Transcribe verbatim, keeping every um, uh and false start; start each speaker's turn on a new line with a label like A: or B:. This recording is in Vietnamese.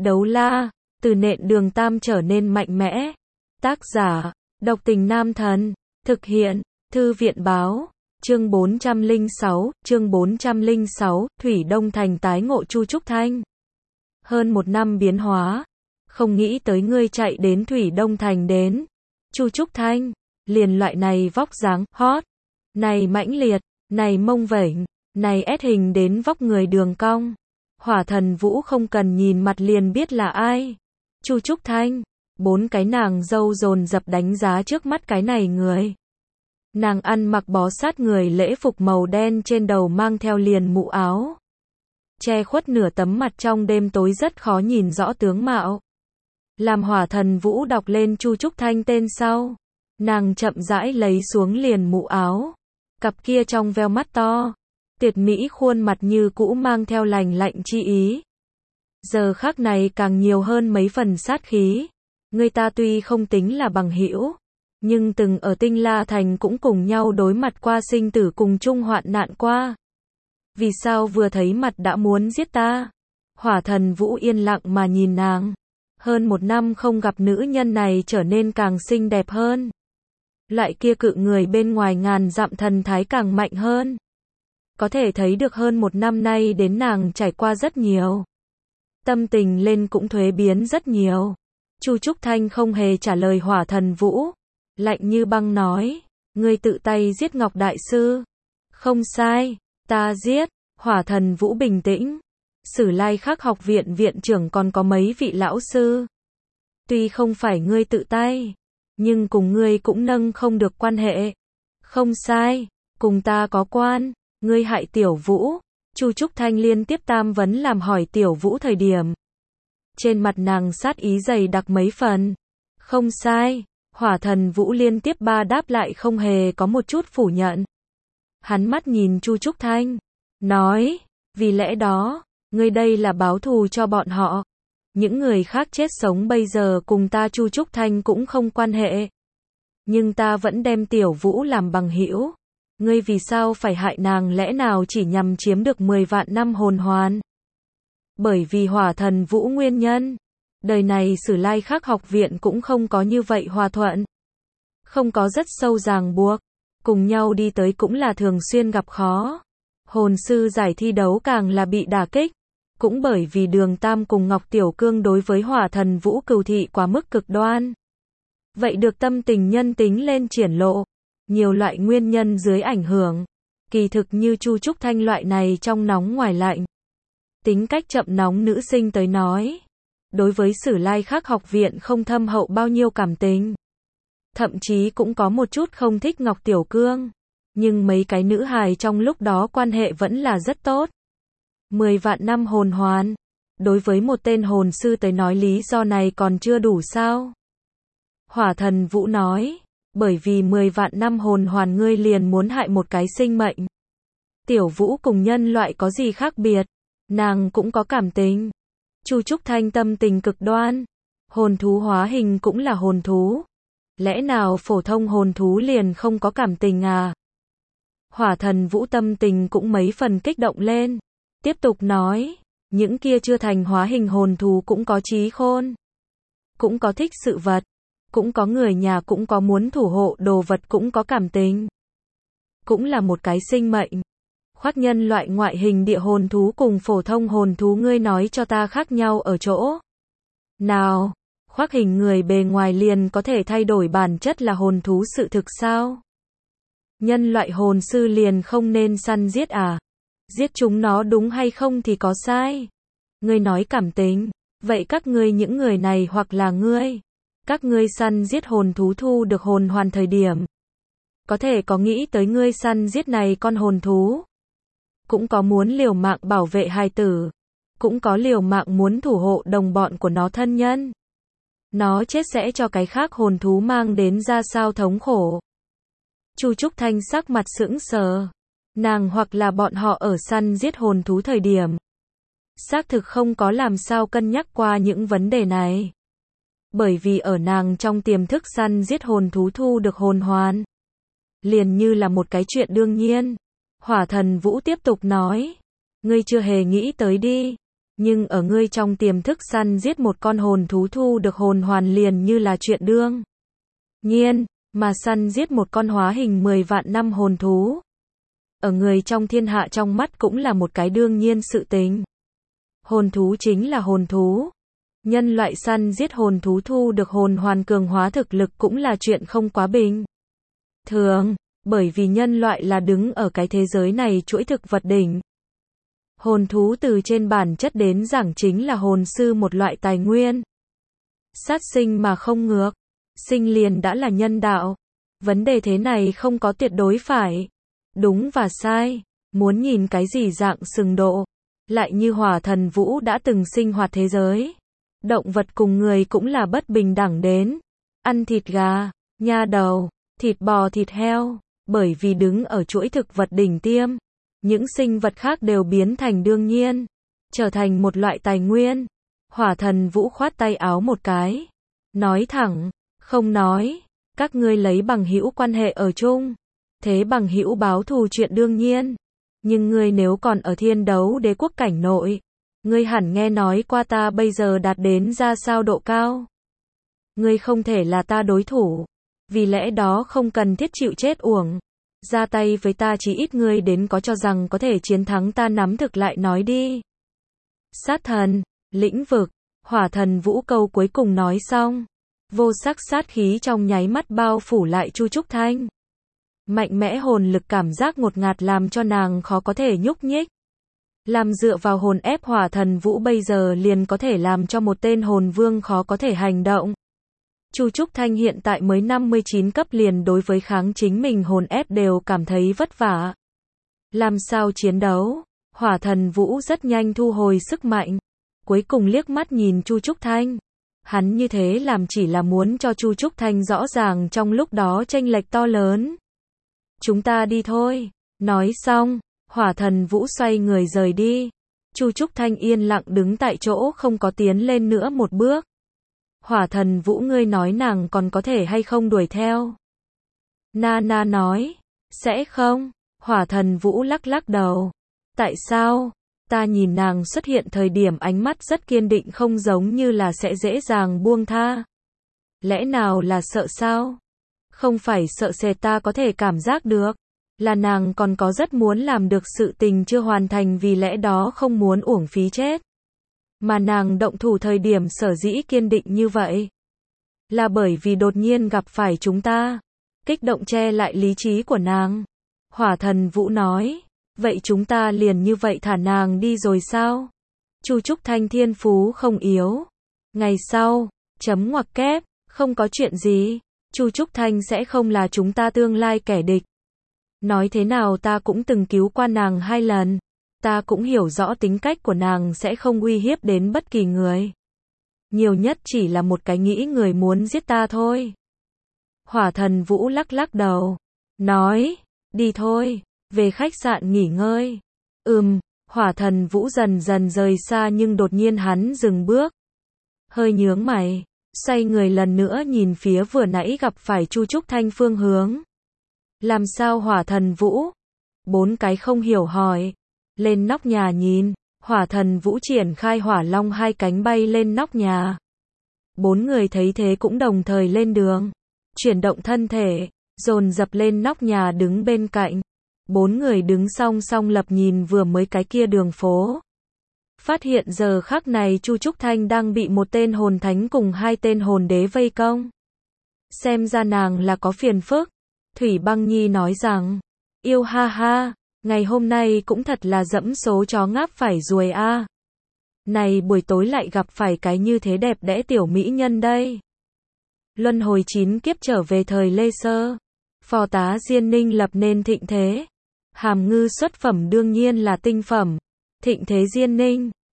A: Đấu la, từ nện đường tam trở nên mạnh mẽ. Tác giả, độc tình nam thần. Thực hiện, thư viện báo. Chương bốn trăm lẻ sáu, chương bốn trăm lẻ sáu, Thủy Đông Thành tái ngộ Chu Trúc Thanh. Hơn một năm biến hóa, không nghĩ tới ngươi chạy đến Thủy Đông Thành đến. Chu Trúc Thanh, liền loại này vóc dáng hot, này mãnh liệt, này mông vểnh, này ép hình đến vóc người đường cong. Hỏa Thần Vũ không cần nhìn mặt liền biết là ai. Chu Trúc Thanh, bốn cái nàng dâu dồn dập đánh giá trước mắt cái này người. Nàng ăn mặc bó sát người lễ phục màu đen, trên đầu mang theo liền mũ áo, che khuất nửa tấm mặt, trong đêm tối rất khó nhìn rõ tướng mạo. Làm Hỏa Thần Vũ đọc lên Chu Trúc Thanh tên sau, nàng chậm rãi lấy xuống liền mũ áo, cặp kia trong veo mắt to, tuyệt mỹ khuôn mặt như cũ mang theo lành lạnh chi ý. Giờ khắc này càng nhiều hơn mấy phần sát khí. Người ta tuy không tính là bằng hữu, nhưng từng ở Tinh La Thành cũng cùng nhau đối mặt qua sinh tử, cùng chung hoạn nạn qua. Vì sao vừa thấy mặt đã muốn giết ta? Hỏa Thần Vũ yên lặng mà nhìn nàng. Hơn một năm không gặp nữ nhân này trở nên càng xinh đẹp hơn. Loại kia cự người bên ngoài ngàn dặm thần thái càng mạnh hơn. Có thể thấy được hơn một năm nay đến nàng trải qua rất nhiều. Tâm tình lên cũng thuế biến rất nhiều. Chu Trúc Thanh không hề trả lời Hỏa Thần Vũ. Lạnh như băng nói, ngươi tự tay giết Ngọc Đại Sư. Không sai, ta giết. Hỏa Thần Vũ bình tĩnh. Sử Lai Khắc học viện viện trưởng còn có mấy vị lão sư. Tuy không phải ngươi tự tay, nhưng cùng ngươi cũng nâng không được quan hệ. Không sai, cùng ta có quan. Ngươi hại Tiểu Vũ. Chu Trúc Thanh liên tiếp tam vấn làm hỏi Tiểu Vũ thời điểm, trên mặt nàng sát ý dày đặc mấy phần. Không sai. Hỏa Thần Vũ liên tiếp ba đáp lại, không hề có một chút phủ nhận. Hắn mắt nhìn Chu Trúc Thanh, nói, vì lẽ đó, ngươi đây là báo thù cho bọn họ. Những người khác chết sống bây giờ cùng ta Chu Trúc Thanh cũng không quan hệ. Nhưng ta vẫn đem Tiểu Vũ làm bằng hữu. Ngươi vì sao phải hại nàng, lẽ nào chỉ nhằm chiếm được mười vạn năm hồn hoàn? Bởi vì Hỏa Thần Vũ nguyên nhân. Đời này Sử Lai Khắc học viện cũng không có như vậy hòa thuận. Không có rất sâu ràng buộc. Cùng nhau đi tới cũng là thường xuyên gặp khó. Hồn sư giải thi đấu càng là bị đả kích. Cũng bởi vì Đường Tam cùng Ngọc Tiểu Cương đối với Hỏa Thần Vũ cừu thị quá mức cực đoan. Vậy được tâm tình nhân tính lên triển lộ. Nhiều loại nguyên nhân dưới ảnh hưởng. Kỳ thực như Chu Trúc Thanh loại này trong nóng ngoài lạnh, tính cách chậm nóng nữ sinh tới nói, đối với Sử Lai Khắc học viện không thâm hậu bao nhiêu cảm tình. Thậm chí cũng có một chút không thích Ngọc Tiểu Cương. Nhưng mấy cái nữ hài trong lúc đó quan hệ vẫn là rất tốt. Mười vạn năm hồn hoàn. Đối với một tên hồn sư tới nói lý do này còn chưa đủ sao? Hỏa Thần Vũ nói, bởi vì mười vạn năm hồn hoàn ngươi liền muốn hại một cái sinh mệnh. Tiểu Vũ cùng nhân loại có gì khác biệt? Nàng cũng có cảm tình. Chu Trúc Thanh tâm tình cực đoan. Hồn thú hóa hình cũng là hồn thú. Lẽ nào phổ thông hồn thú liền không có cảm tình à? Hỏa Thần Vũ tâm tình cũng mấy phần kích động lên. Tiếp tục nói, những kia chưa thành hóa hình hồn thú cũng có trí khôn. Cũng có thích sự vật. Cũng có người nhà, cũng có muốn thủ hộ đồ vật, cũng có cảm tình. Cũng là một cái sinh mệnh. Khoác nhân loại ngoại hình địa hồn thú cùng phổ thông hồn thú, ngươi nói cho ta khác nhau ở chỗ nào? Khoác hình người bề ngoài liền có thể thay đổi bản chất là hồn thú sự thực sao? Nhân loại hồn sư liền không nên săn giết à? Giết chúng nó đúng hay không thì có sai? Ngươi nói cảm tình, vậy các ngươi những người này hoặc là ngươi, các ngươi săn giết hồn thú thu được hồn hoàn thời điểm, có thể có nghĩ tới ngươi săn giết này con hồn thú? Cũng có muốn liều mạng bảo vệ hài tử. Cũng có liều mạng muốn thủ hộ đồng bọn của nó thân nhân. Nó chết sẽ cho cái khác hồn thú mang đến ra sao thống khổ. Chu Trúc Thanh sắc mặt sững sờ. Nàng hoặc là bọn họ ở săn giết hồn thú thời điểm, xác thực không có làm sao cân nhắc qua những vấn đề này. Bởi vì ở nàng trong tiềm thức săn giết hồn thú thu được hồn hoàn, liền như là một cái chuyện đương nhiên. Hỏa Thần Vũ tiếp tục nói, ngươi chưa hề nghĩ tới đi. Nhưng ở ngươi trong tiềm thức săn giết một con hồn thú thu được hồn hoàn liền như là chuyện đương nhiên, mà săn giết một con hóa hình mười vạn năm hồn thú. Ở người trong thiên hạ trong mắt cũng là một cái đương nhiên sự tình. Hồn thú chính là hồn thú. Nhân loại săn giết hồn thú thu được hồn hoàn cường hóa thực lực cũng là chuyện không quá bình thường, bởi vì nhân loại là đứng ở cái thế giới này chuỗi thực vật đỉnh. Hồn thú từ trên bản chất đến giảng chính là hồn sư một loại tài nguyên. Sát sinh mà không ngược, sinh liền đã là nhân đạo. Vấn đề thế này không có tuyệt đối phải, đúng và sai, muốn nhìn cái gì dạng sừng độ. Lại như Hỏa Thần Vũ đã từng sinh hoạt thế giới. Động vật cùng người cũng là bất bình đẳng đến. Ăn thịt gà, nha đầu, thịt bò thịt heo, bởi vì đứng ở chuỗi thực vật đỉnh tiêm. Những sinh vật khác đều biến thành đương nhiên, trở thành một loại tài nguyên. Hỏa Thần Vũ khoát tay áo một cái, nói thẳng, không nói, các ngươi lấy bằng hữu quan hệ ở chung, thế bằng hữu báo thù chuyện đương nhiên, nhưng ngươi nếu còn ở Thiên Đấu Đế quốc cảnh nội, ngươi hẳn nghe nói qua ta bây giờ đạt đến ra sao độ cao. Ngươi không thể là ta đối thủ, vì lẽ đó không cần thiết chịu chết uổng. Ra tay với ta chỉ ít ngươi đến có cho rằng có thể chiến thắng ta nắm thực lại nói đi. Sát thần, lĩnh vực, Hỏa Thần Vũ câu cuối cùng nói xong. Vô sắc sát khí trong nháy mắt bao phủ lại Chu Trúc Thanh. Mạnh mẽ hồn lực cảm giác ngột ngạt làm cho nàng khó có thể nhúc nhích. Làm dựa vào hồn ép Hỏa Thần Vũ bây giờ liền có thể làm cho một tên hồn vương khó có thể hành động. Chu Trúc Thanh hiện tại mới năm mươi chín cấp liền đối với kháng chính mình hồn ép đều cảm thấy vất vả. Làm sao chiến đấu? Hỏa Thần Vũ rất nhanh thu hồi sức mạnh. Cuối cùng liếc mắt nhìn Chu Trúc Thanh. Hắn như thế làm chỉ là muốn cho Chu Trúc Thanh rõ ràng trong lúc đó chênh lệch to lớn. Chúng ta đi thôi. Nói xong, Hỏa Thần Vũ xoay người rời đi. Chu Trúc Thanh yên lặng đứng tại chỗ không có tiến lên nữa một bước. Hỏa Thần Vũ ngươi nói nàng còn có thể hay không đuổi theo? Nana nói, sẽ không. Hỏa Thần Vũ lắc lắc đầu. Tại sao? Ta nhìn nàng xuất hiện thời điểm ánh mắt rất kiên định không giống như là sẽ dễ dàng buông tha. Lẽ nào là sợ sao? Không phải sợ sệt ta có thể cảm giác được. Là nàng còn có rất muốn làm được sự tình chưa hoàn thành vì lẽ đó không muốn uổng phí chết. Mà nàng động thủ thời điểm sở dĩ kiên định như vậy. Là bởi vì đột nhiên gặp phải chúng ta. Kích động che lại lý trí của nàng. Hỏa Thần Vũ nói. Vậy chúng ta liền như vậy thả nàng đi rồi sao? Chu Trúc Thanh thiên phú không yếu. Ngày sau, chấm ngoặc kép, không có chuyện gì. Chu Trúc Thanh sẽ không là chúng ta tương lai kẻ địch. Nói thế nào ta cũng từng cứu qua nàng hai lần. Ta cũng hiểu rõ tính cách của nàng sẽ không uy hiếp đến bất kỳ người. Nhiều nhất chỉ là một cái nghĩ người muốn giết ta thôi. Hỏa Thần Vũ lắc lắc đầu. Nói, đi thôi, về khách sạn nghỉ ngơi. Ừm, Hỏa Thần Vũ dần dần rời xa nhưng đột nhiên hắn dừng bước. Hơi nhướng mày, xoay người lần nữa nhìn phía vừa nãy gặp phải Chu Trúc Thanh phương hướng. Làm sao Hỏa Thần Vũ? Bốn cái không hiểu hỏi. Lên nóc nhà nhìn, Hỏa Thần Vũ triển khai hỏa long hai cánh bay lên nóc nhà. Bốn người thấy thế cũng đồng thời lên đường. Chuyển động thân thể, dồn dập lên nóc nhà đứng bên cạnh. Bốn người đứng song song lập nhìn vừa mới cái kia đường phố. Phát hiện giờ khắc này Chu Trúc Thanh đang bị một tên hồn thánh cùng hai tên hồn đế vây công. Xem ra nàng là có phiền phức. Thủy Băng Nhi nói rằng, yêu ha ha, ngày hôm nay cũng thật là dẫm số chó ngáp phải ruồi a. À. Này buổi tối lại gặp phải cái như thế đẹp đẽ tiểu mỹ nhân đây. Luân hồi chín kiếp trở về thời Lê Sơ. Phò tá Diên Ninh lập nên thịnh thế. Hàm ngư xuất phẩm đương nhiên là tinh phẩm. Thịnh thế Diên Ninh.